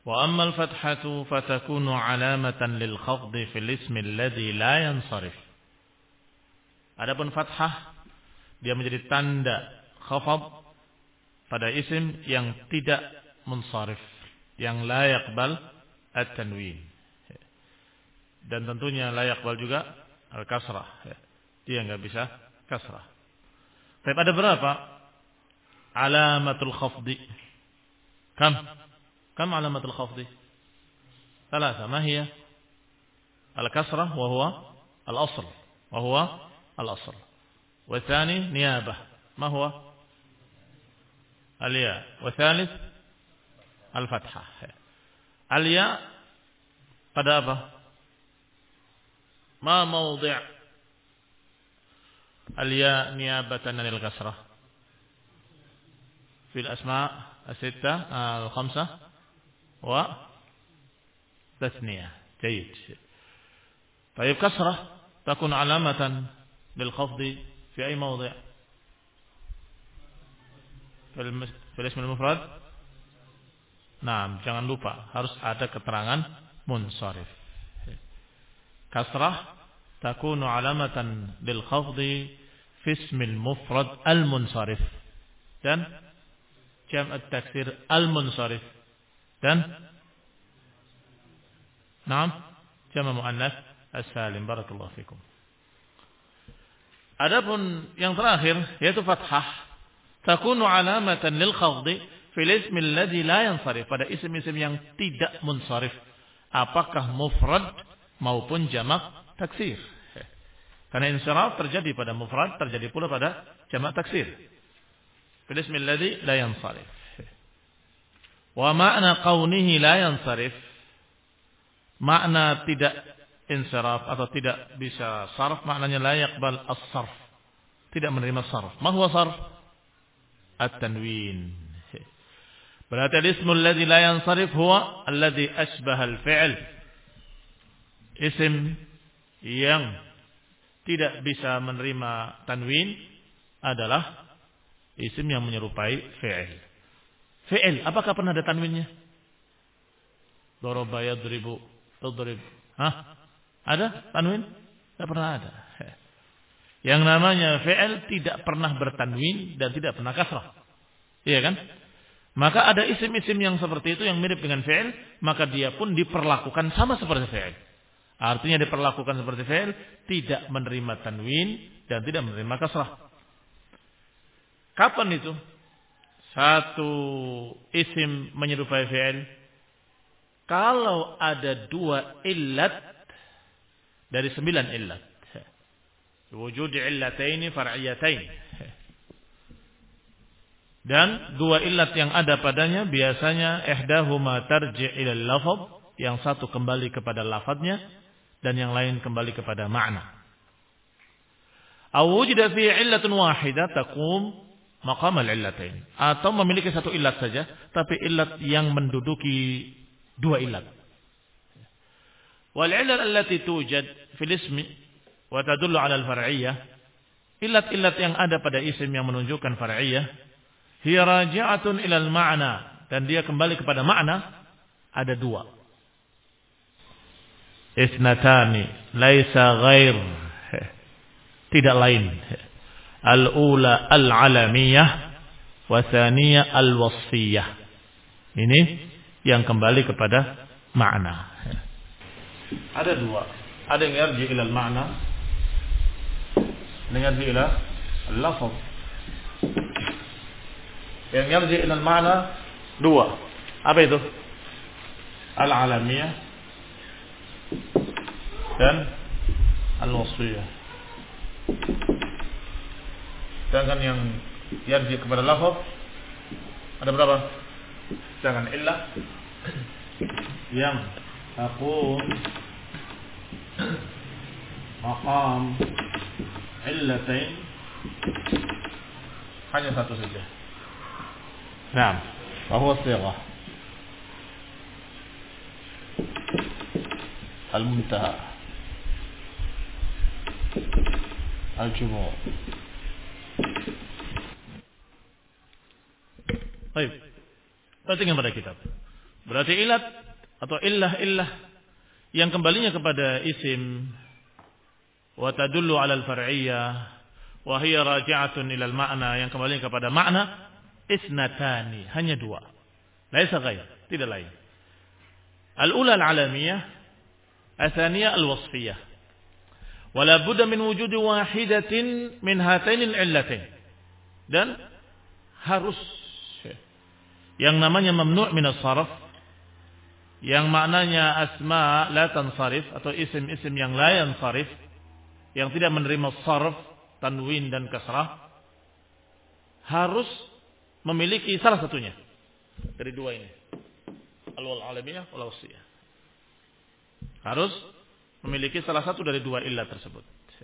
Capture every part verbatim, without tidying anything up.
Wa ammal fathatu fatakunu alamatan lil khafdi fil ismi alladhi la yansarif. Adapun fathah dia menjadi tanda khafad pada isim yang tidak munsharif, yang la yaqbal at-tanwin. Dan tentunya la yaqbal juga al-kasrah. Dia enggak bisa kasrah. Tapi ada berapa alamatul khafdi? Kam? Kam alamatul khafdi? Thalatha. Ma hiya? Al-kasrah wa huwa al-asl. Wa huwa al-asl. Wa thani niyabah. Ma huwa? Al-ya. Wa thalith al-fathah. Al-ya pada apa? Ma mawdi' al-ya niyabatan anil kasrah? Fil asma' as-sittah al-khamsah wa tathniyah. Jayyid. Tayyib kasrah takun alamatan lil khafdi fi ay mawdi'? Fil ism al-mufrad? Nah, jangan lupa harus ada keterangan munsharif. Kasrah takunu alamatan lil khafdi fi ism al-mufrad al-munsharif. Dan jam' at-taksir al-munsharif. Dan Naam, jam' muannats as-salim. Barakallahu fikum. Adapun yang terakhir yaitu fathah takunu alamatan lil khafdi fil ismi alladhi la yansarif, pada isim-isim yang tidak munsharif, apakah mufrad maupun jamak taksir. Karena insiraf terjadi pada mufrad, terjadi pula pada jamak taksir. Fil ismi alladhi la yansarif. Wa ma'na qawnihi la yansarif, makna tidak insiraf atau tidak bisa sarf, maknanya la yaqbal as-sarf, tidak menerima sarf. Ma huwa sarf? At-tanwin. Berarti al-ismu alladhi la yansarif huwa alladhi asbaha al-fi'l. Isim yang tidak bisa menerima tanwin adalah isim yang menyerupai fi'il. Fi'il, apakah pernah ada tanwinnya? Daraba yadribu, tudrib. Hah? Ada tanwin? Tidak pernah ada. Yang namanya fi'il tidak pernah bertanwin dan tidak pernah kasrah. Iya kan? Maka ada isim-isim yang seperti itu yang mirip dengan fi'il, maka dia pun diperlakukan sama seperti fi'il. Artinya diperlakukan seperti fi'il, tidak menerima tanwin dan tidak menerima kasrah. Kapan itu satu isim menyerupai fi'il? Kalau ada dua illat dari sembilan illat. Wujud illataini far'iyatain. Dan dua illat yang ada padanya biasanya ihdahuma tarji' ila al-lafz, yang satu kembali kepada lafadznya dan yang lain kembali kepada makna. Aw wujida fi illatun wahidah taqum maqam al-illatain, atau memiliki satu illat saja tapi illat yang menduduki dua illat. Wal illat allati tujad fil ismi wa tadullu ala al-far'iyyah, illat-illat yang ada pada isim yang menunjukkan far'iyyah, hiya raji'atun ila al-ma'na, dan dia kembali kepada makna, ada dua. Isnatani laisa ghair, tidak lain. Al-ula al-alamiyah wa thaniyah al-wasfiyah. Ini yang kembali kepada makna. Ada dua. Ada yang yarji ila al-ma'na, yang yarji ila al-lafz. Yang yarji ila al-ma'na dua. Apa itu? Al-alamiyah dan al-wasfiyah. Sedangkan yang yarji kepada lafaz ada berapa? Sedangkan illah yang taqum maqam illatain hanya satu saja. Naam, wa huwa as-sighah al-muntaha al-jumu'. Baik, perhatikan pada kitab. Berarti ilat atau illah-illah yang kembalinya kepada isim wa tadullu 'ala al-far'iyyah wa hiya raji'atun ila al-ma'na, yang kembali kepada makna, isnatani, hanya dua. Laisa ghair, tidak lain. Al-ula al-'alamiyah, ats-tsaniyah al-wasfiyah. Wa la budda min wujudi wahidatin min hatain al-'illatain. Dan harus yang namanya mamnu' min as-sarf, yang maknanya asma la tansarif, atau isim-isim yang la yansarif, yang tidak menerima sarf, tanwin dan kasrah, harus memiliki salah satunya dari dua ini, al-wal alamiyah wal wasiyah. Harus memiliki salah satu dari dua illah tersebut.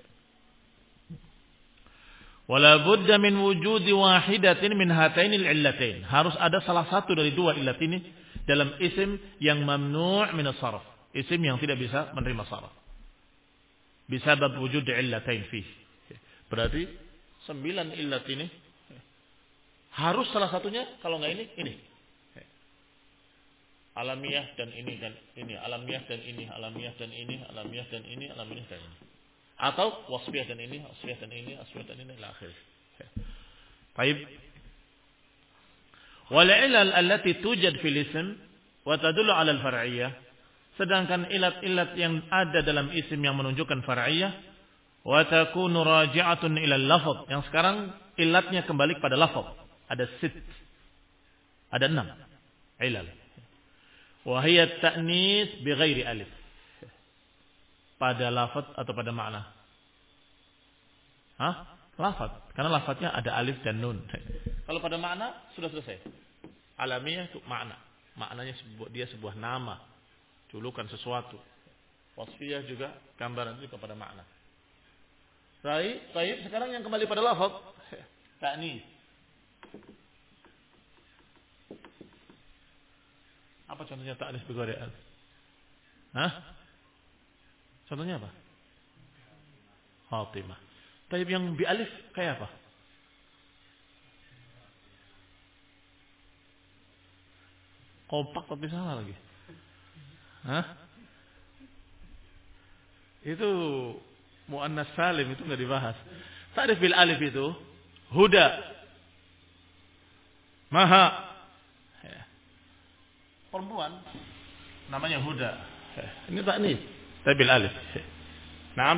Wala budda min wujudi wahidatin min hatainil illatain. Harus ada salah satu dari dua illat ini dalam isim yang mamnu' min as-sarf, isim yang tidak bisa menerima sarf. Bisabab wujud illatain fih. Berarti sembilan illat ini harus salah satunya, kalau enggak ini, ini. Alamiah dan ini dan ini, alamiah dan ini, alamiah dan ini, alamiah dan ini, alamiah dan ini. Atau wasfiyah dan ini, wasfiyah dan ini, wasfiyah dan ini, ila akhir. Baik. Wal ilal allati tujad fil ism wa tadullu 'ala al-far'iyyah. Sedangkan ilat-ilat yang ada dalam isim yang menunjukkan far'iyah, wa takunu raji'atun ila al-lafz. Yang sekarang ilatnya kembali kepada lafaz. Ada sit. Ada enam ilal. Wa hiya at-ta'nis bi ghairi alif. Pada lafaz atau pada makna? Hah? Lafaz. Karena lafaznya ada alif dan nun. Kalau pada makna sudah selesai. Alamiah itu makna. Maknanya sebuah, dia sebuah nama, julukan sesuatu. Wasfiyah juga gambaran itu kepada makna. Baik, baik. Sekarang yang kembali pada lafaz, ta'nis. Apa contohnya ta'nis bi ghairi alif? Hah? Contohnya apa? Fatimah. Tapi yang bi alif kayak apa? Kompak tapi salah lagi. Hah? Itu muannas salim, itu enggak dibahas. Ta'rif bil alif itu huda, maha. Ya. Perempuan namanya huda. Ya. Ini ta'nis. Tapi bil alif. Naam.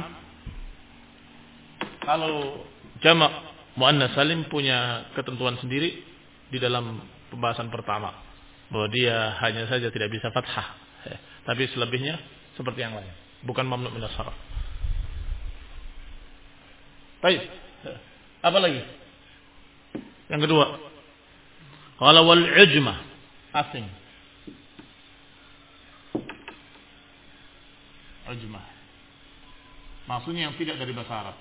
Kalau jamak muannas salim punya ketentuan sendiri di dalam pembahasan pertama, bahwa dia hanya saja tidak bisa fathah, ya. Tapi selebihnya seperti yang lain, bukan mamnu' min as-sarf. Baik. Apa lagi? Yang kedua, qala wal ujmah, asing. Ujmah maksudnya yang tidak dari bahasa Arab.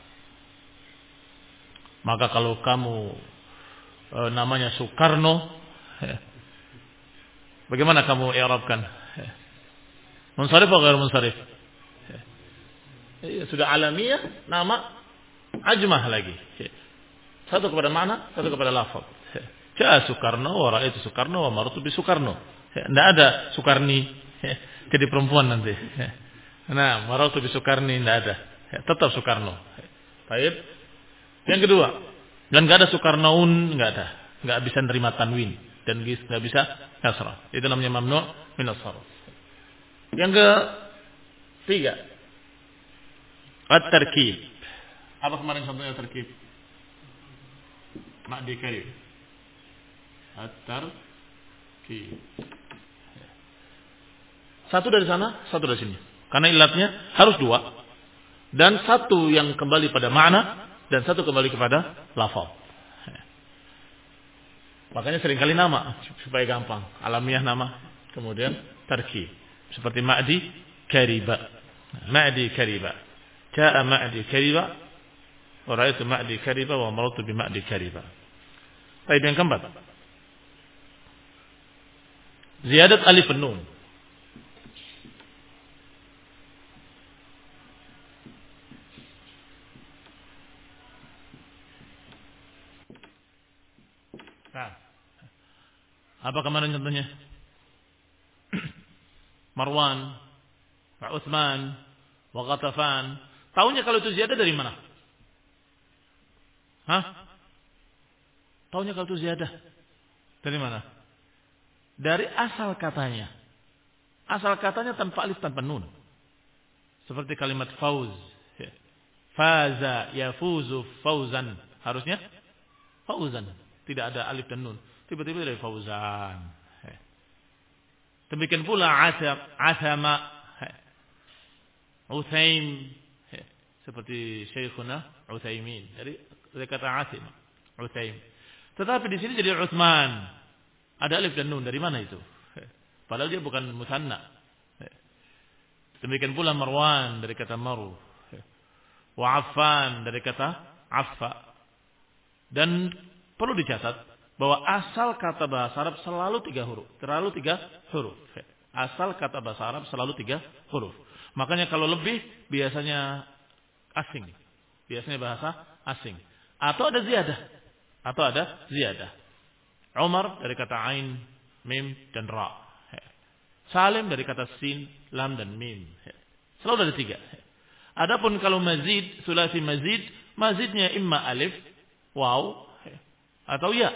Maka kalau kamu e, namanya Soekarno, ya, bagaimana kamu i'rabkan? Ya. Munsharif atau ghair munsharif? Ya. Ya, sudah alamiah, nama ajmah lagi. Ya. Satu kepada makna, satu kepada lafaz. Ya. Ja Soekarno, wa ra'aitu Soekarno, wa marartu bi Soekarno. Ya. Tidak ada Soekarni, ya, jadi perempuan nanti. Ya. Nah, marartu bi Soekarni tidak ada. Ya, tetap Soekarno. Baik. Yang kedua, dan enggak ada Soekarnoun, enggak ada. Enggak bisa nerima tanwin dan enggak bisa kasrah. Itu namanya mamnu' min as-sarf. Yang ketiga, at-tarkib. Apa kemarin contohnya tarkib? Ma'di karim. At-tarkib. Satu dari sana, satu dari sini. Karena ilatnya harus dua. Dan satu yang kembali pada makna, dan satu kembali kepada lafaz. Makanya seringkali nama supaya gampang. Alamiah nama, kemudian tarkib. Seperti Ma'di Kariba. Ma'di Kariba. Ja'a Ma'di Kariba. Wa ra'aitu Ma'di Kariba wa marartu bi Ma'di Kariba. Baik, yang keempat. Ziyadat alif nun. Nah, apa kemarin contohnya? Marwan, wa Utsman, wa Ghatafan. Taunya kalau itu ziyadah dari mana? Hah? Taunya kalau itu ziyadah dari mana? Dari asal katanya. Asal katanya tanpa alif, tanpa nun. Seperti kalimat fauz. Faza yafuzu fauzan. Harusnya fauzan. Tidak ada alif dan nun. Tiba-tiba dari fauzan. Demikian pula asam, asama, Uthaim. Seperti Syekhuna Uthaimin. Dari, dari kata asim. Uthaim. Tetapi di sini jadi Utsman. Ada alif dan nun. Dari mana itu? Padahal dia bukan musanna. Demikian pula Marwan dari kata maru. Wa Affan dari kata affa. Dan perlu dicatat bahwa asal kata bahasa Arab selalu tiga huruf. Terlalu tiga huruf. Asal kata bahasa Arab selalu tiga huruf. Makanya kalau lebih biasanya asing. Biasanya bahasa asing. Atau ada ziyadah. Atau ada ziyadah. Umar dari kata ain, mim, dan ra. Salim dari kata sin, lam, dan mim. Selalu ada tiga. Adapun kalau mazid, sulasi mazid, mazidnya imma alif, waw, atau ya.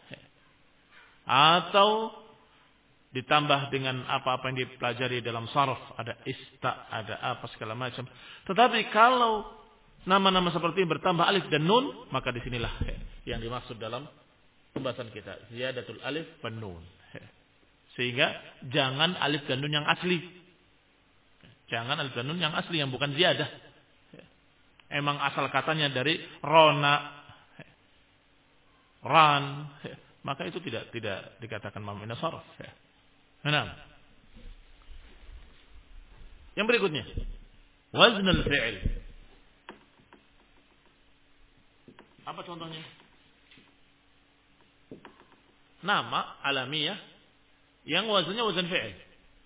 Atau ditambah dengan apa-apa yang dipelajari dalam sarf. Ada ista, ada apa segala macam. Tetapi kalau nama-nama seperti ini bertambah alif dan nun, maka disinilah yang dimaksud dalam pembahasan kita. Ziyadatul alif dan nun. Sehingga jangan alif dan nun yang asli. Jangan alif dan nun yang asli, yang bukan ziyadah. Emang asal katanya dari rona, ran, maka itu tidak tidak dikatakan mamina sarf. Nah, yang berikutnya, waznul fi'il. Apa contohnya? Nama alamiah yang wazannya wazan fi'il.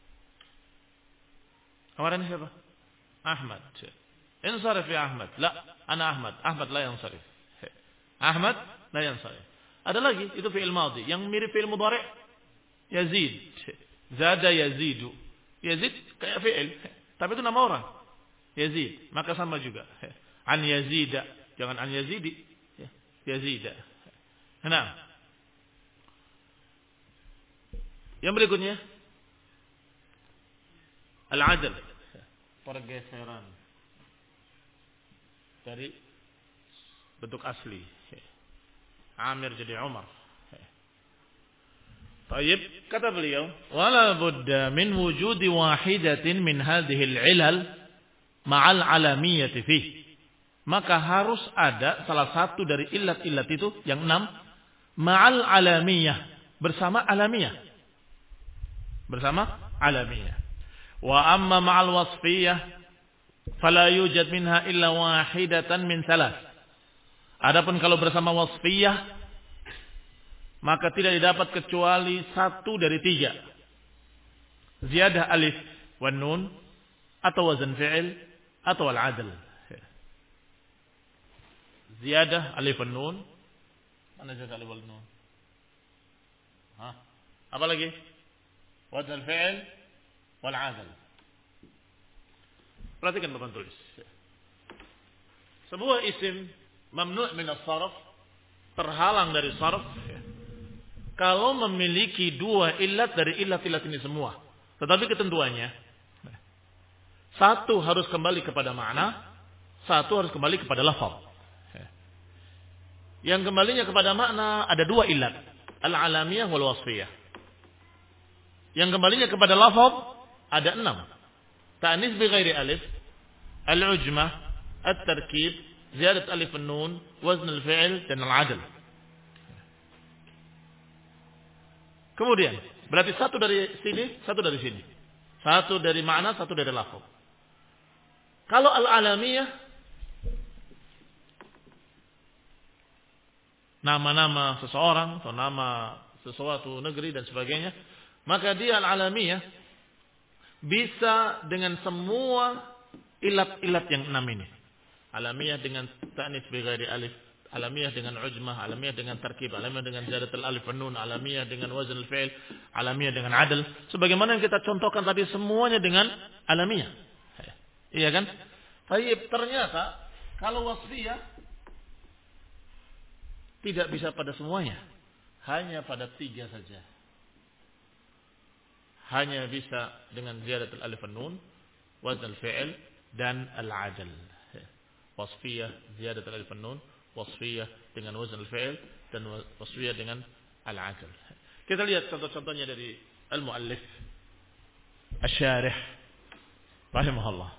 Kemarin siapa? Ahmad. Insarif ya Ahmad. La, ana Ahmad. Ahmad la yansarif. Ahmad la yansarif. Ada lagi, itu fi'il madhi. Yang mirip fi'il mudhari' Yazid. Zada yazidu. Yazid kayak fi'il. Tapi itu nama orang. Yazid. Maka sama juga. An yazida. Jangan an yazidi. Yazida. Nah. Yang berikutnya al-adl, pergeseran dari bentuk asli. Amir jadi Umar. Baik, kata beliau, wala budda min wujudi wahidatin min hadhihi al-ilal ma'al alamiyyati fi. Maka harus ada salah satu dari illat-illat itu yang enam ma'al alamiyyah, bersama alamiyyah. Bersama alamiah. Wa amma ma'al wasfiyah fala yujad minha illa wahidatan min thalath. Adapun kalau bersama wasfiyah maka tidak didapat kecuali satu dari tiga. Ziyadah alif wan nun atau wazan fi'il atau al-adl. Ziyadah alif wan nun. Mana juga alif wan nun? Hah? Apa lagi? Wazn al-fi'il wal-'adl. Perhatikan Bapak tulis. Sebuah isim mamnu' min as-sarf, terhalang dari sarf, kalau memiliki dua illat dari illat-illat ini semua. Tetapi ketentuannya, satu harus kembali kepada makna, satu harus kembali kepada lafaz. Yang kembalinya kepada makna ada dua illat, al-alamiyah wal wasfiyah. Yang kembalinya kepada lafaz ada enam. Ta'nis bi ghairi alif, al-ujmah, at-tarkib, ziyadat alif an-nun, wazn al-fi'il, dan al-'adl. Kemudian, berarti satu dari sini, satu dari sini. Satu dari makna, satu dari lafaz. Kalau al-alamiyah, nama-nama seseorang atau nama sesuatu negeri dan sebagainya, maka dia al-alamiyah bisa dengan semua ilat-ilat yang enam ini. Alamiyah dengan ta'nis bi ghairi alif, Alamiah dengan ujmah, alamiah dengan tarkib, alamiah dengan ziyadatul alif wan nun, alamiah dengan wazn al-fi'l, alamiah dengan adl. Sebagaimana yang kita contohkan tadi semuanya dengan alamiah. Iya kan? Baik, ternyata kalau wasfiyah tidak bisa pada semuanya. Hanya pada tiga saja. Hanya bisa dengan ziyadatul alif wan nun, wazn al-fi'l dan al-adl. Wasfiyah ziyadatul alif wan nun, wasfiyah dengan wazn al-fi'l dan wasfiyah dengan al-adl. Kita lihat contoh-contohnya dari al-muallif asy-syarih rahimahullah.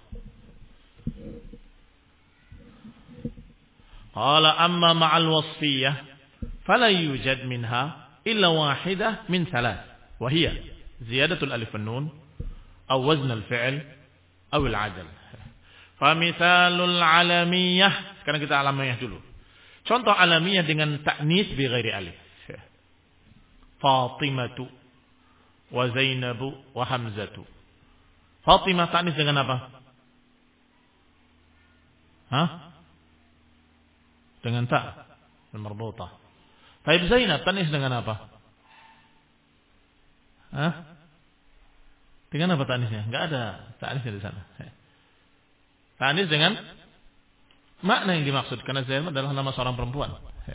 Qala amma ma'al wasfiyah fala yujad minha illa wahidah min thalath wa hiya ziyadatul alif wan nun aw wazn al-fi'l aw al-adl. Fa mithalul alamiyah, sekarang kita alamiyah dulu. Contoh alamiah dengan ta'nis bi ghairi alif. Fatimatu wa Zainabu wa Hamzatu. Fatimah ta'nis dengan apa? Hah? Dengan ta' al-marbutah. Baik, Zainab ta'nis dengan apa? Hah? Dengan apa ta'nisnya? Enggak ada ta'nisnya di sana. Ta'nis dengan makna yang dimaksud, karena Zainab adalah nama seorang perempuan.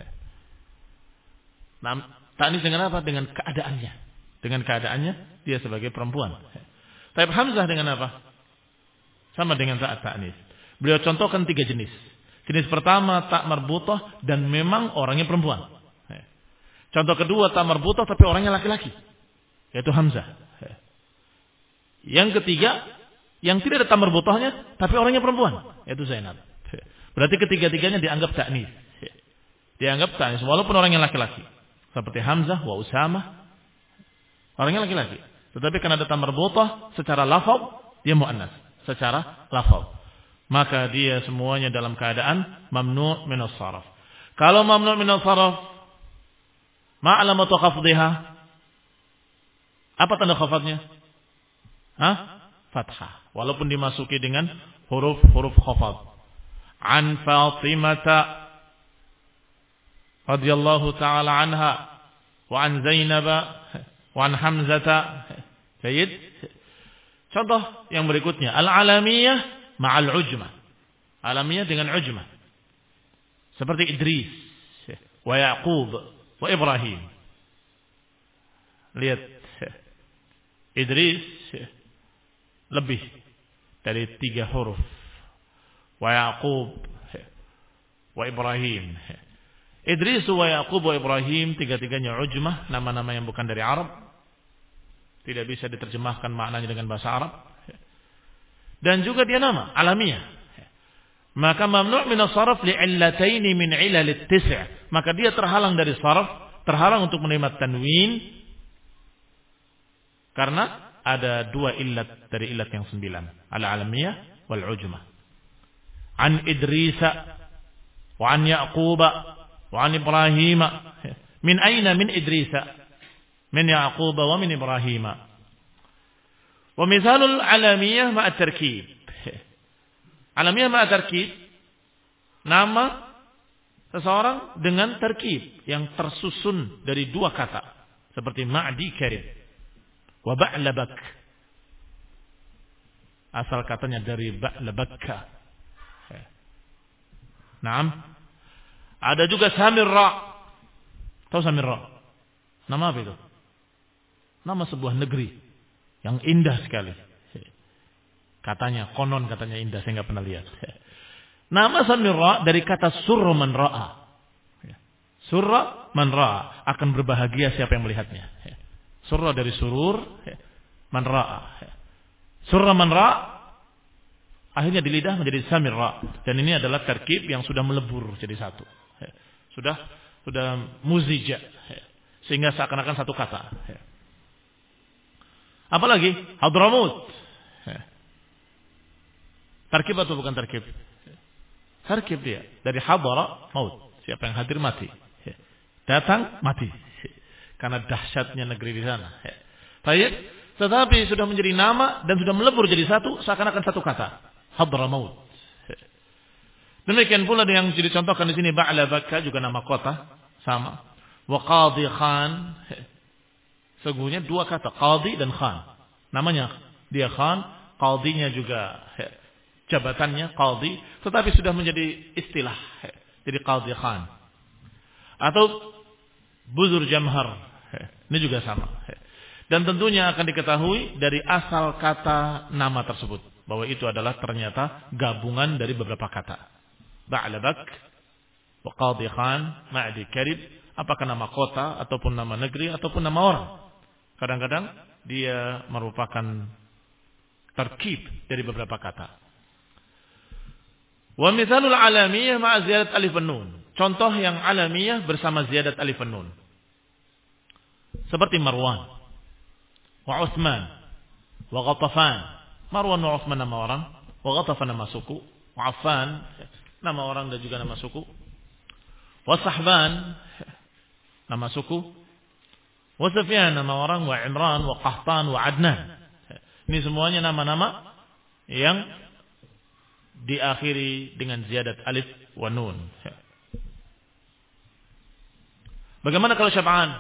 Nah, ta'nis dengan apa? Dengan keadaannya. Dengan keadaannya dia sebagai perempuan. Tapi Hamzah dengan apa? Sama dengan ta' ta'nis. Beliau contohkan tiga jenis. Jenis pertama ta' marbutah dan memang orangnya perempuan. Contoh kedua ta' marbutah tapi orangnya laki-laki, yaitu Hamzah. Yang ketiga yang tidak ada ta' marbutahnya tapi orangnya perempuan, yaitu Zainab. Berarti ketiga-tiganya dianggap ta'nis. Dianggap ta'nis walaupun orangnya laki-laki. Seperti Hamzah wa Usamah. Orangnya laki-laki. Tetapi karena ada ta' marbutah secara lafaz dia muannas, secara lafaz. Maka dia semuanya dalam keadaan mamnu' min as-sarf. Kalau mamnu' min as-sarf, ma alamatu khafdhiha? Apa tanda khafadnya? Hah? Fathah. Walaupun dimasuki dengan huruf-huruf khafad. An Fatimata radhiyallahu ta'ala anha wa an Zainab wa an Hamzata. Baik. Contoh yang berikutnya, al-alamiyah ma'al ujmah. Alamiyah dengan ujmah. Seperti Idris wa Yaqub wa Ibrahim. Lihat, Idris lebih dari tiga huruf. Wa Yaqub wa Ibrahim. Idris wa Yaqub wa Ibrahim, tiga-tiganya ujmah, nama-nama yang bukan dari Arab. Tidak bisa diterjemahkan maknanya dengan bahasa Arab. Dan juga dia nama alamiah. Maka mamnu' min as-sarf li'illataini min ilal at-tis'. Maka dia terhalang dari sarf, terhalang untuk menerima tanwin karena ada dua illat dari illat yang sembilan, al-alamiyah wal ujmah. An Idrisa wa an Yaquba wa an Ibrahima. Min aina min Idrisa? Min Yaquba wa min Ibrahima. Wa mithalul alamiyah ma'a tarkib. Alamiyah ma'a tarkib, nama seseorang dengan tarkib yang tersusun dari dua kata, seperti Ma'di Karim wa Ba'labak. Asal katanya dari Ba'labakka. Naam. Ada juga Samirra. Tahu Samirra? Nama apa itu? Nama sebuah negeri yang indah sekali. Katanya, konon katanya indah, saya enggak pernah lihat. Nama Samirra dari kata surra man ra'a. Surra man ra'a, akan berbahagia siapa yang melihatnya. Surra dari surur man ra'a. Surra man ra'a akhirnya di lidah menjadi Samirra, dan ini adalah tarkib yang sudah melebur jadi satu. Sudah sudah muzija, sehingga seakan-akan satu kata. Apalagi Hadramut. Tarkib atau bukan tarkib? Tarkib dia. Dari hadara maut. Siapa yang hadir mati. Datang mati. Karena dahsyatnya negeri di sana. Baik. Tetapi sudah menjadi nama dan sudah melebur jadi satu, seakan-akan satu kata. Hadramaut. Demikian pula yang dicontohkan di sini Ba'la Bakka juga nama kota sama. Wa Qadhi Khan. Sesungguhnya dua kata Qadhi dan Khan. Namanya dia Khan, qadhinya juga jabatannya qadhi, tetapi sudah menjadi istilah. Jadi Qadhi Khan. Atau Buzur Jamhar. Ini juga sama. Dan tentunya akan diketahui dari asal kata nama tersebut, bahwa itu adalah ternyata gabungan dari beberapa kata. Ba'labak wa Qadhi Khan, Ma'di Karib, apakah nama kota ataupun nama negeri ataupun nama orang. Kadang-kadang dia merupakan terkib dari beberapa kata. Wa mithalul alamiyah ma'a ziyadat alif wan nun. Contoh yang alamiyah bersama ziyadat alif wan nun. Seperti Marwan wa Utsman wa Ghatafan. Marwan wa Utsman nama orang, wa Ghatafan nama suku, wa Affan nama orang dan juga nama suku. Wa Sahban nama suku. Wa Sufyan nama orang, wa Imran wa Qahtan wa Adnan. Ini semuanya nama-nama yang diakhiri dengan ziyadat alif wa nun. Bagaimana kalau Syab'an?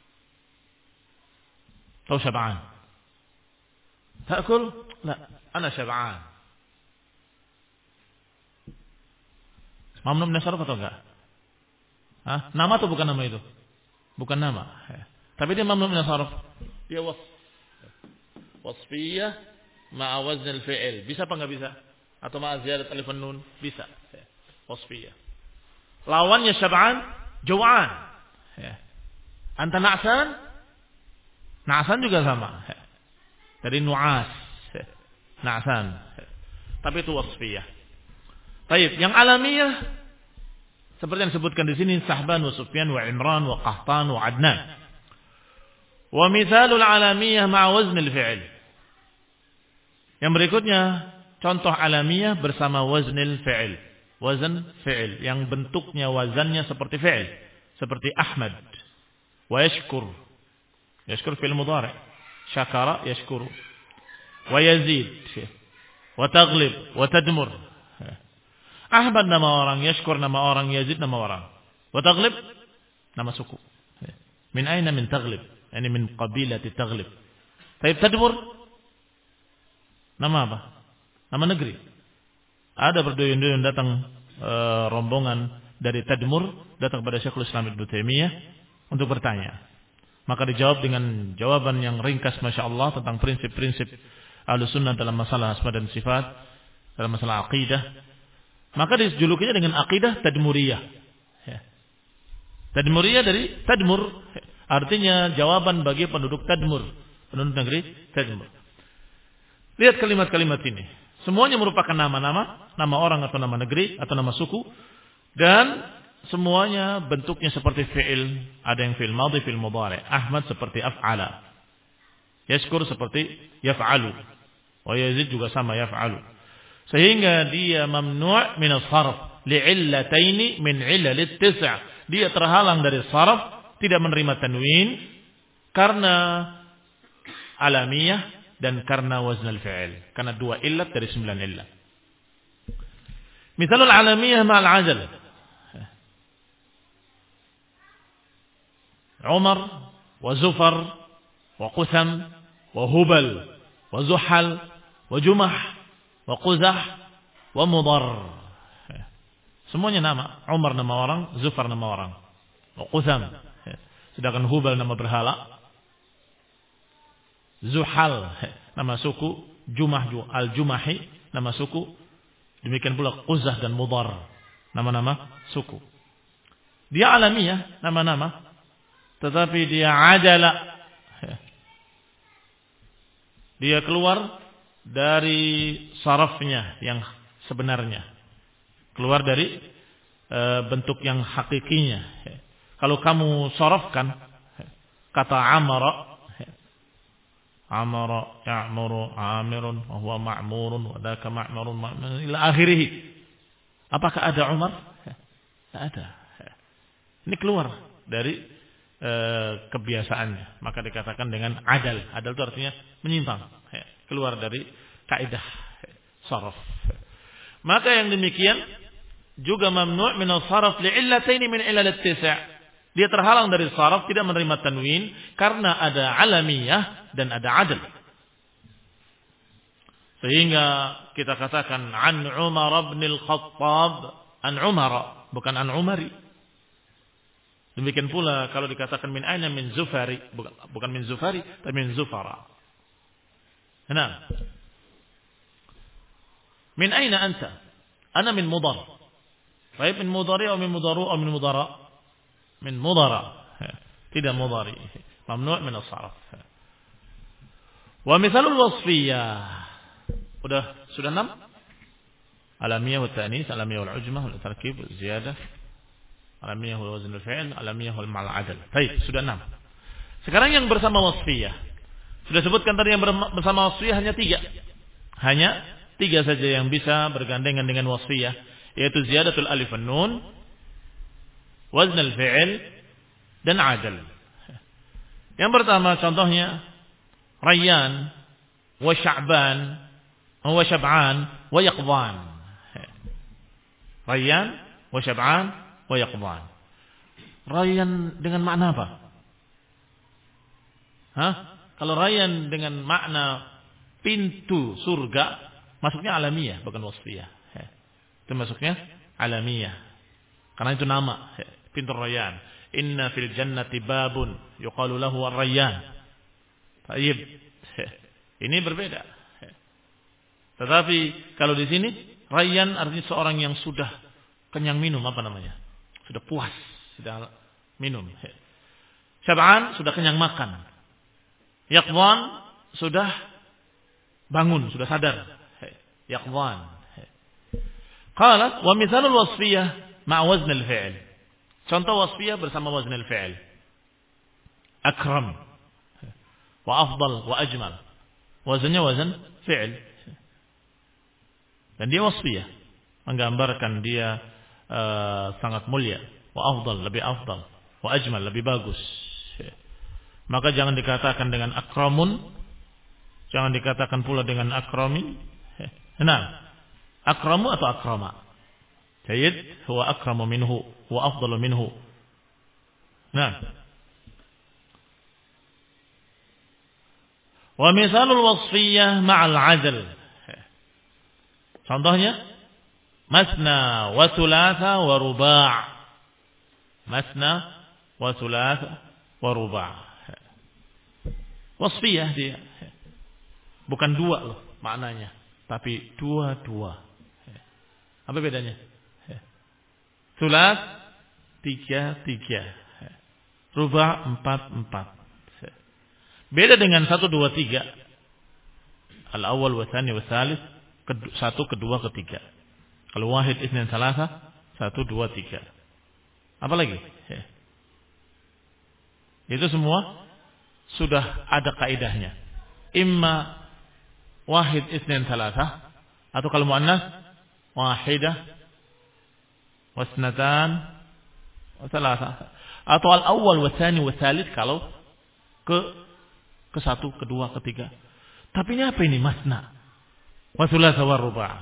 Tahu Syab'an? Ta'kul? La, ana Syab'an. Mamnu min as-sarf atau enggak? Hah? Nama atau bukan nama itu? Bukan nama. Tapi dia mamnu min as-sarf. Dia wasf. Wasfiyah ma'a wazn al-fi'il. Bisa apa enggak bisa? Atau ma'a ziyadat alif wan nun? Bisa. Wasfiyah. Lawannya Syab'an, Jaw'an. Anta Na'san? Na'san juga sama. Dari Nu'as. Na'san. Tapi itu wasfiyah. Baik, yang alamiah seperti yang disebutkan di sini Sahban wa Sufyan wa Imran wa Qahtan wa Adnan. Wa mithalul alamiyah ma'a waznil fi'il. Yang berikutnya contoh alamiah bersama waznil fi'il. Wazn fi'il yang bentuknya wazannya seperti fi'il, seperti Ahmad wa yashkur. Yashkur fi'il mudhari'. Syakara yashkuru. Wa yazid wa taghlib wa tadmur. Ahmad nama orang, yashkur nama orang, yazid nama orang. Wa taghlib nama suku. Min aina min taghlib? Yani min qabilati taghlib. Baik, tadmur nama apa? Nama negeri. Ada berduyun-duyun datang e, rombongan dari Tadmur datang kepada Syekhul Islam Ibnu Taimiyah untuk bertanya. Maka dijawab dengan jawaban yang ringkas Masya Allah tentang prinsip-prinsip Ahlussunnah dalam masalah asma dan sifat, dalam masalah akidah. Maka dijulukinya dengan akidah Tadmuriyah. Ya. Tadmuriyah dari Tadmur, artinya jawaban bagi penduduk Tadmur, penduduk negeri Tadmur. Lihat kalimat-kalimat ini. Semuanya merupakan nama-nama, nama orang atau nama negeri atau nama suku. Dan semuanya bentuknya seperti fi'il. Ada yang fi'il madhi, fi'il mudhari'. Ahmad seperti af'ala. Yashkur seperti yaf'alu. Wa yazid juga sama yaf'alu. Sehingga dia mamnu' min as-sarf. Li'illataini min illalit tis'a. Dia terhalang dari sarf. Tidak menerima tanwin. Karena alamiah. Dan karena wazn al-fi'il. Karena dua illat dari sembilan illat. Mithalul alamiyah ma'al ajal. Umar, wa Zufar, wa Qutham, wa Hubal, wa Zuhal, wa Jumah, wa Quzah, wa Mudar. Semuanya nama. Umar nama orang, Zufar nama orang. Wa Qutham. Sedangkan Hubal nama berhala. Zuhal nama suku, Jumah al-Jumahi nama suku, demikian pula Quzah dan Mudar nama-nama suku. Dia alamiah nama-nama, tetapi dia ajala, dia keluar dari sarafnya yang sebenarnya, keluar dari e, bentuk yang hakikinya. Kalau kamu sarafkan kata amara, amara ya'muru amirun wa huwa ma'murun wa dzaka ma'murun ma'murun ila akhirih. Apakah ada Umar? Tidak ada. Ini keluar dari e, kebiasaannya. Maka dikatakan dengan adal. Adal itu artinya menyimpang. Keluar dari kaidah saraf. Maka yang demikian juga mamnu' min as-sarf li'illatayn min ilal at-tis'. Dia terhalang dari sarf, tidak menerima tanwin karena ada alamiyah dan ada adl. Sehingga kita katakan an Umar bin al-Khattab, an Umar, bukan an Umari. Demikian pula kalau dikatakan min aina min Zufari, bukan, bukan min Zufari, tapi min Zufara. Nah, min aina anta? Ana min Mudar. Baik min Mudari atau min Mudaru atau min Mudara? Min Mudara. Tidak Mudari. Mamnu' min as-sarf. Wa mithalul wasfiyah. Sudah sudah enam? Alamiyah wa ta'nis, alamiyah wal ujmah, wal tarkib, wal ziyadah. Alamiyah wal wazn al fi'l, alamiyah wal ma'al adl. Baik, sudah enam. Sekarang yang bersama wasfiyah. Sudah sebutkan tadi yang bersama wasfiyah hanya tiga. Hanya tiga saja yang bisa bergandengan dengan wasfiyah, yaitu ziyadatul alif wan nun, wazn al fi'l, dan adl. Yang pertama contohnya Rayyan wa Sya'ban wa Syab'an wa Yaqdhan. Rayyan wa Syab'an wa Yaqdhan. Rayyan dengan makna apa? Hah? Kalau Rayyan dengan makna pintu surga, masuknya alamiyah bukan wasfiyah. Itu masuknya alamiyah. Karena itu nama, pintu Rayyan. Inna fil jannati babun yuqalu lahu ar-Rayyan. Baik. Ini berbeda. Tetapi kalau di sini Rayyan artinya seorang yang sudah kenyang minum, apa namanya? Sudah puas, sudah minum. Syab'an sudah kenyang makan. Yaqdhan sudah bangun, sudah sadar. Yaqdhan. Qalat wa mithalul wasfiyah ma'a wazn al-fi'l. Contoh wasfiyah bersama wazn al-fi'l. Akram wa afdal wa ajmal. Wazannya wazan fi'l. Dan dia wasfiyah, menggambarkan dia uh, sangat mulia, wa afdal, lebih afdal, wa ajmal, lebih bagus. Maka jangan dikatakan dengan akramun, jangan dikatakan pula dengan akramin. Nah, akramu atau akrama? Jayyid, huwa akramu minhu, huwa afdalu minhu. Nah, wa mithalul wasfiyah ma'al adl. Contohnya masna wa thulatha wa ruba'. Masna wa thulatha wa ruba'. Wasfiyah dia. Bukan dua loh maknanya, tapi dua-dua. Apa bedanya? Thulat tiga-tiga. Ruba' empat-empat. Beda dengan satu, dua, tiga. Al-awwal wa tsani wa tsalits, satu, kedua, ketiga. Kalau wahid, itsnain, tsalatsa, satu, dua, tiga. Apa lagi? Itu semua sudah ada kaidahnya. Imma wahid, itsnain, tsalatsa, atau kalau muannas wahidah, wasnatan, wa tsalatsa. Atau al-awwal wa tsani wa tsalits kalau ke ke satu, kedua, ketiga. Tapi ini apa ini masna? Wa thulatsa wa ruba'.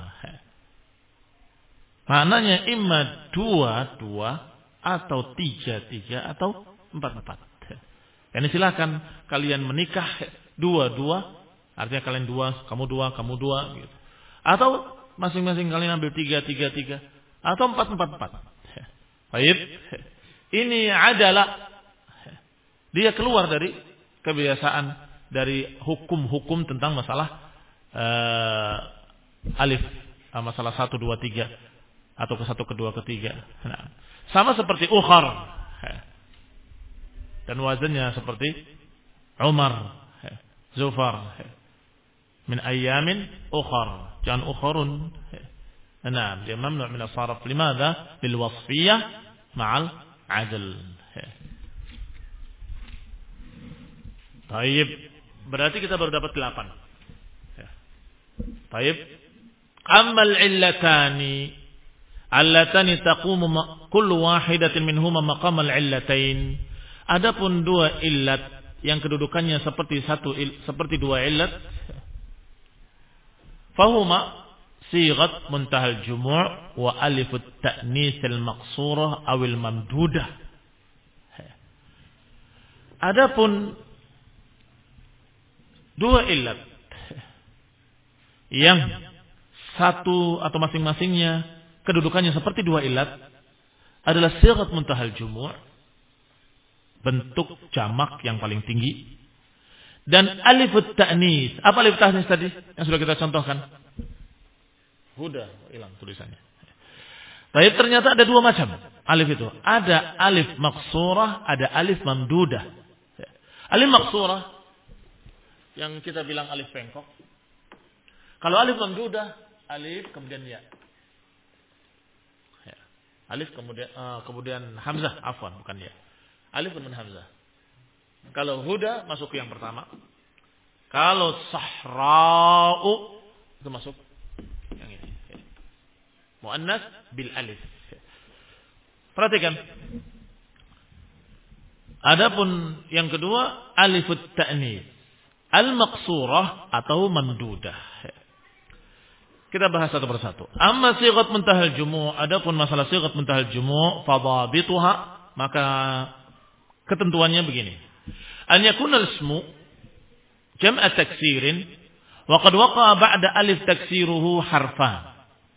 Maknanya imma dua, dua, atau tiga, tiga, atau empat, empat. Ini silakan kalian menikah dua, dua, artinya kalian dua, kamu dua, kamu dua, gitu. Atau masing-masing kalian ambil tiga, tiga, tiga, atau empat, empat, empat. Baik. Ini adalah dia keluar dari kebiasaan, dari hukum-hukum tentang masalah uh, alif, uh, masalah satu, dua, tiga, atau ke satu, kedua, ketiga. Nah, sama seperti ukhar, dan wazannya seperti Umar, Zufar, min ayamin ukhar, jangan ukharun. Nah, dia mamnu' min as-sarf. Limadha? Lil wasfiyah ma'al adl. Taib, berarti kita baru dapat delapan. Taib, ammal illatani allatani taqumu kullu wahidatin minhuma maqamal illatain. Adapun dua illat yang kedudukannya seperti satu seperti dua illat, fahuma sighat muntahal jumu' wa alifut ta'nis al-maqsurah awil mamdudah. Adapun dua illat yang satu atau masing-masingnya kedudukannya seperti dua illat adalah sighat muntahal jumu', bentuk jamak yang paling tinggi, dan alifut ta'nis. Apa alif ta'nis tadi yang sudah kita contohkan? Huda, hilang tulisannya. Tapi ternyata ada dua macam alif itu. Ada alif maqsurah, ada alif mamdudah. Alif maqsurah yang kita bilang alif bengkok. Kalau alif mamdudah, alif kemudian ya. Alif kemudian uh, kemudian hamzah, afwan, bukan ya. Alif kemudian hamzah. Kalau huda masuk ke yang pertama. Kalau sahra'u itu masuk yang ini. Muannas bil alif. Perhatikan. Adapun yang kedua alifut ta'nis, al-maqsurah atau mamdudah. Kita bahas satu persatu. Amma sighat muntahal jumu', adapun masalah sighat muntahal jumu', fadhabituha, maka ketentuannya begini. An yakuna al-ismu jam'a taksirin wa qad waqa'a ba'da alif taksiruhu harfan.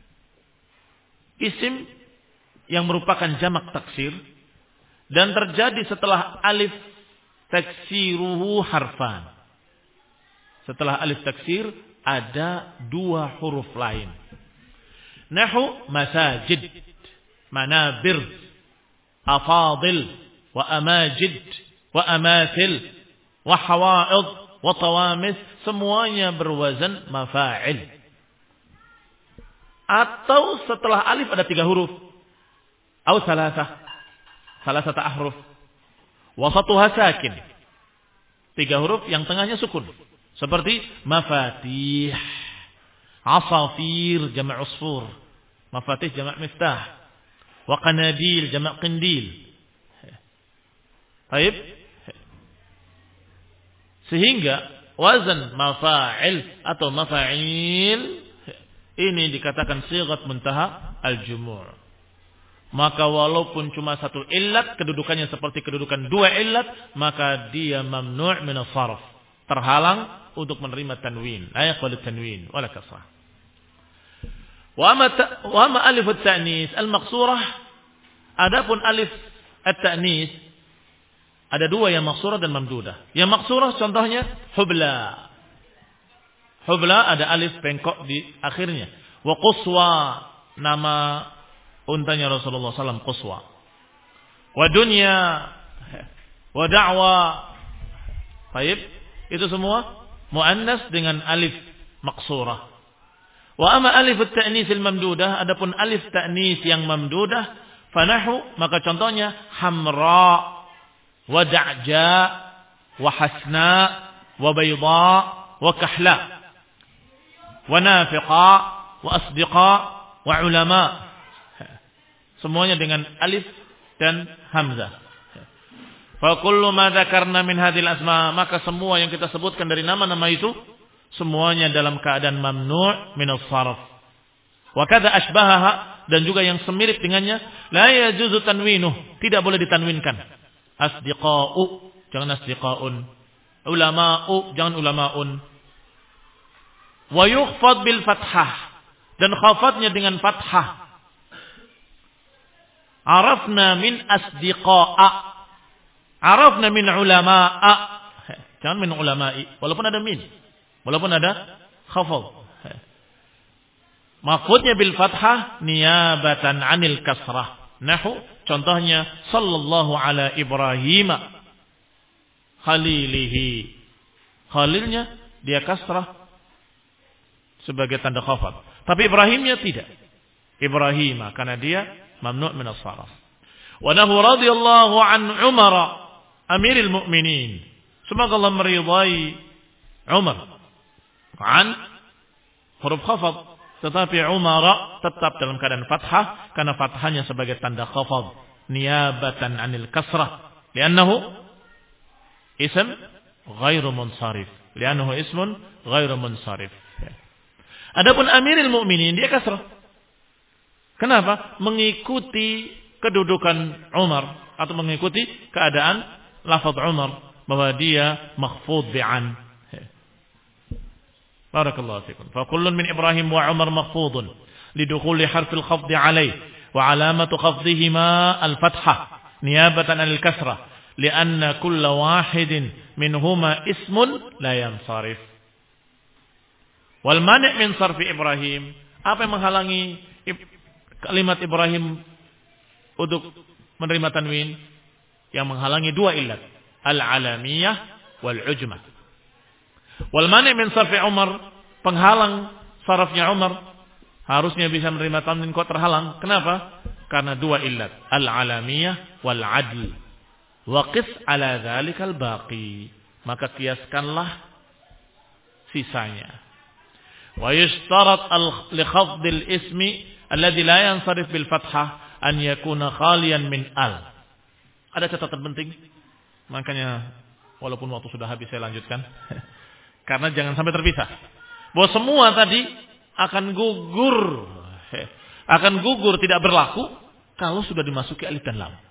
Isim yang merupakan jamak taksir dan terjadi setelah alif taksiruhu harfan. Setelah alif taksir ada dua huruf lain. Nahu masajid, manabir, afadil, wa amajid, wa amathil, wa hawaid, wa tawamis, semuanya berwazan mafa'il. Atau setelah alif ada tiga huruf. Atau salasah, salasata ahruf. Wasatuha sakin, tiga huruf yang tengahnya sukun. Seperti mafatih, asafir, jamak usfur. Mafatih jamak miftah. Wa qanadil, jamak qindil. Baik. Sehingga wazan mafa'il atau mafa'il ini dikatakan sighat muntaha al-jumu'. Maka walaupun cuma satu illat, kedudukannya seperti kedudukan dua illat, maka dia mamnu' min as-sarf, terhalang untuk menerima tanwin, la yaqbalu tanwin wala kasrah. Wa amma wa amma alif at-ta'nis al-maqsurah, adapun alif at-ta'nis ada dua, yang maqsurah dan mamdudah. Yang maqsurah contohnya hubla. Hubla ada alif bengkok di akhirnya. Wa quswa, nama untanya Rasulullah sallallahu alaihi wasallam quswa. Wa dunya, wa da'wa. Baik, itu semua muannas dengan alif maqsurah. Wa amma alif at-ta'nis al-mamdudah, adapun alif ta'nis yang mamdudah, fanahu, maka contohnya hamra, wa da'ja, wa hasna, wa bayda, wa kahla, wa nafiqa, wa asdiqa, wa ulama. Semuanya dengan alif dan hamzah. Fa kullu ma dzakarna min hadhil asma, maka semua yang kita sebutkan dari nama-nama itu semuanya dalam keadaan mamnu' min as-sarf. Wa kadza asbahaha, dan juga yang semirip dengannya la yajuzu tanwinuh, tidak boleh ditanwinkan. Asdiqa'u, jangan asdiqa'un. Ulama'u, jangan ulama'un. Wa yukhfad bil fathah, dan khafatnya dengan fathah. Arafna min asdiqa'a, arafna min ulama'a, jangan min ulama'i, walaupun ada min, walaupun ada khafad. Maksudnya bil fathah niyabatan anil kasrah. Nahu, contohnya sallallahu ala Ibrahim khalilihi, khalilnya dia kasrah sebagai tanda khafad, tapi Ibrahimnya tidak. Ibrahim karena dia mamnu' min as-sarf. Wa nahu radhiyallahu an Umar amiril mu'minin, semoga Allah meridai Umar, an huruf khafad, tetapi Umar tetap dalam keadaan fathah karena fathahnya sebagai tanda khafad niyabatan anil kasrah, li'annahu ism ghairu munsharif, li'annahu ismun ghairu munsharif. Adapun Amirul Mukminin dia kasrah. Kenapa? Mengikuti kedudukan Umar atau mengikuti keadaan lafaz Umar bahwa dia makhfud bi'an. Barakallahu fikum. Fa kullun min Ibrahim wa Umar makhfudun lidukhuli harfil khafd alayh wa alamatu khafdihima al-fathah niyabatan anil kasrah lianna kulla wahidin minhuma ismun la yansarif. Wal mani' min sarfi Ibrahim, apa yang menghalangi kalimat Ibrahim untuk menerima tanwin? Yang menghalangi dua illat, al-alamiyah wal ujmah. Wal mani' min sarfi Umar, penghalang sarafnya Umar harusnya bisa menerima tanwin kok terhalang. Kenapa? Karena dua illat, al-alamiyah wal adl. Wa qis ala dzalikal baqi, maka kiaskanlah sisanya. Wa yushtarat li khafd al-ismi alladhi la yansarif bil fathah an yakuna khaliyan min al. Ada catatan penting. Makanya walaupun waktu sudah habis saya lanjutkan. Karena jangan sampai terpisah. Bahwa semua tadi akan gugur. Akan gugur, tidak berlaku kalau sudah dimasuki alif dan lam.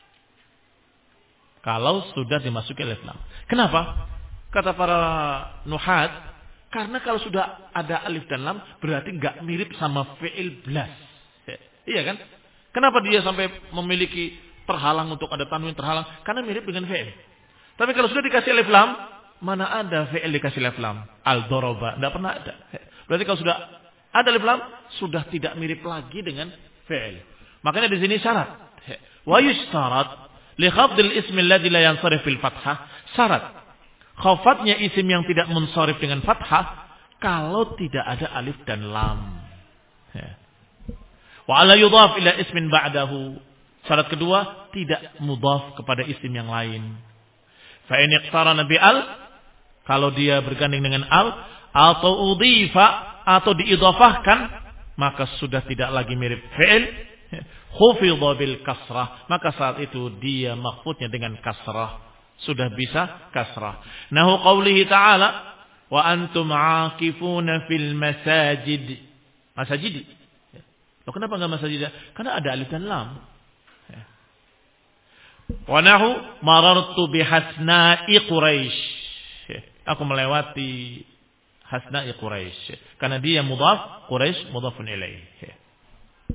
Kalau sudah dimasuki alif lam. Kenapa? Kata para nuhat, karena kalau sudah ada alif dan lam berarti enggak mirip sama fi'il blas. Iya kan? Kenapa dia sampai memiliki terhalang untuk ada tanwin terhalang? Karena mirip dengan fi'il. Tapi kalau sudah dikasih alif lam, mana ada fi'il dikasih alif lam? Al-daraba, enggak pernah ada. Berarti kalau sudah ada alif lam, sudah tidak mirip lagi dengan fi'il. Makanya di sini syarat. Wa yushtarat li khafdil ismi alladhi la yansarif bil fathah. Syarat khafatnya isim yang tidak munsharif dengan fathah kalau tidak ada alif dan lam. Wa ala yudhaf ila ismin ba'dahu. Syarat kedua, tidak mudhaf kepada isim yang lain. Fa in iqtarana bi al, kalau dia bergandeng dengan al atau udhifa atau diidhafahkan, maka sudah tidak lagi mirip fi'il. Khufidha bil kasrah, maka saat itu dia makhfudnya dengan kasrah. Sudah bisa kasrah. Nahu qawlihi ta'ala wa antum 'akifuna fil masajid. Masajid. Loh, kenapa enggak masajid? Karena ada alif dan lam. Wa nahu marartu bi hasna'i Quraisy. Aku melewati hasna'i Quraisy. Karena dia mudhaf, Quraisy mudhafun ilaih.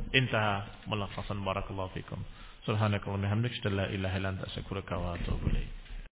Intaha mulakhasan. Barakallahu fikum. Subhanakallahumma wa bihamdika, la ilaha illa anta, astaghfiruka wa atubu ilaik.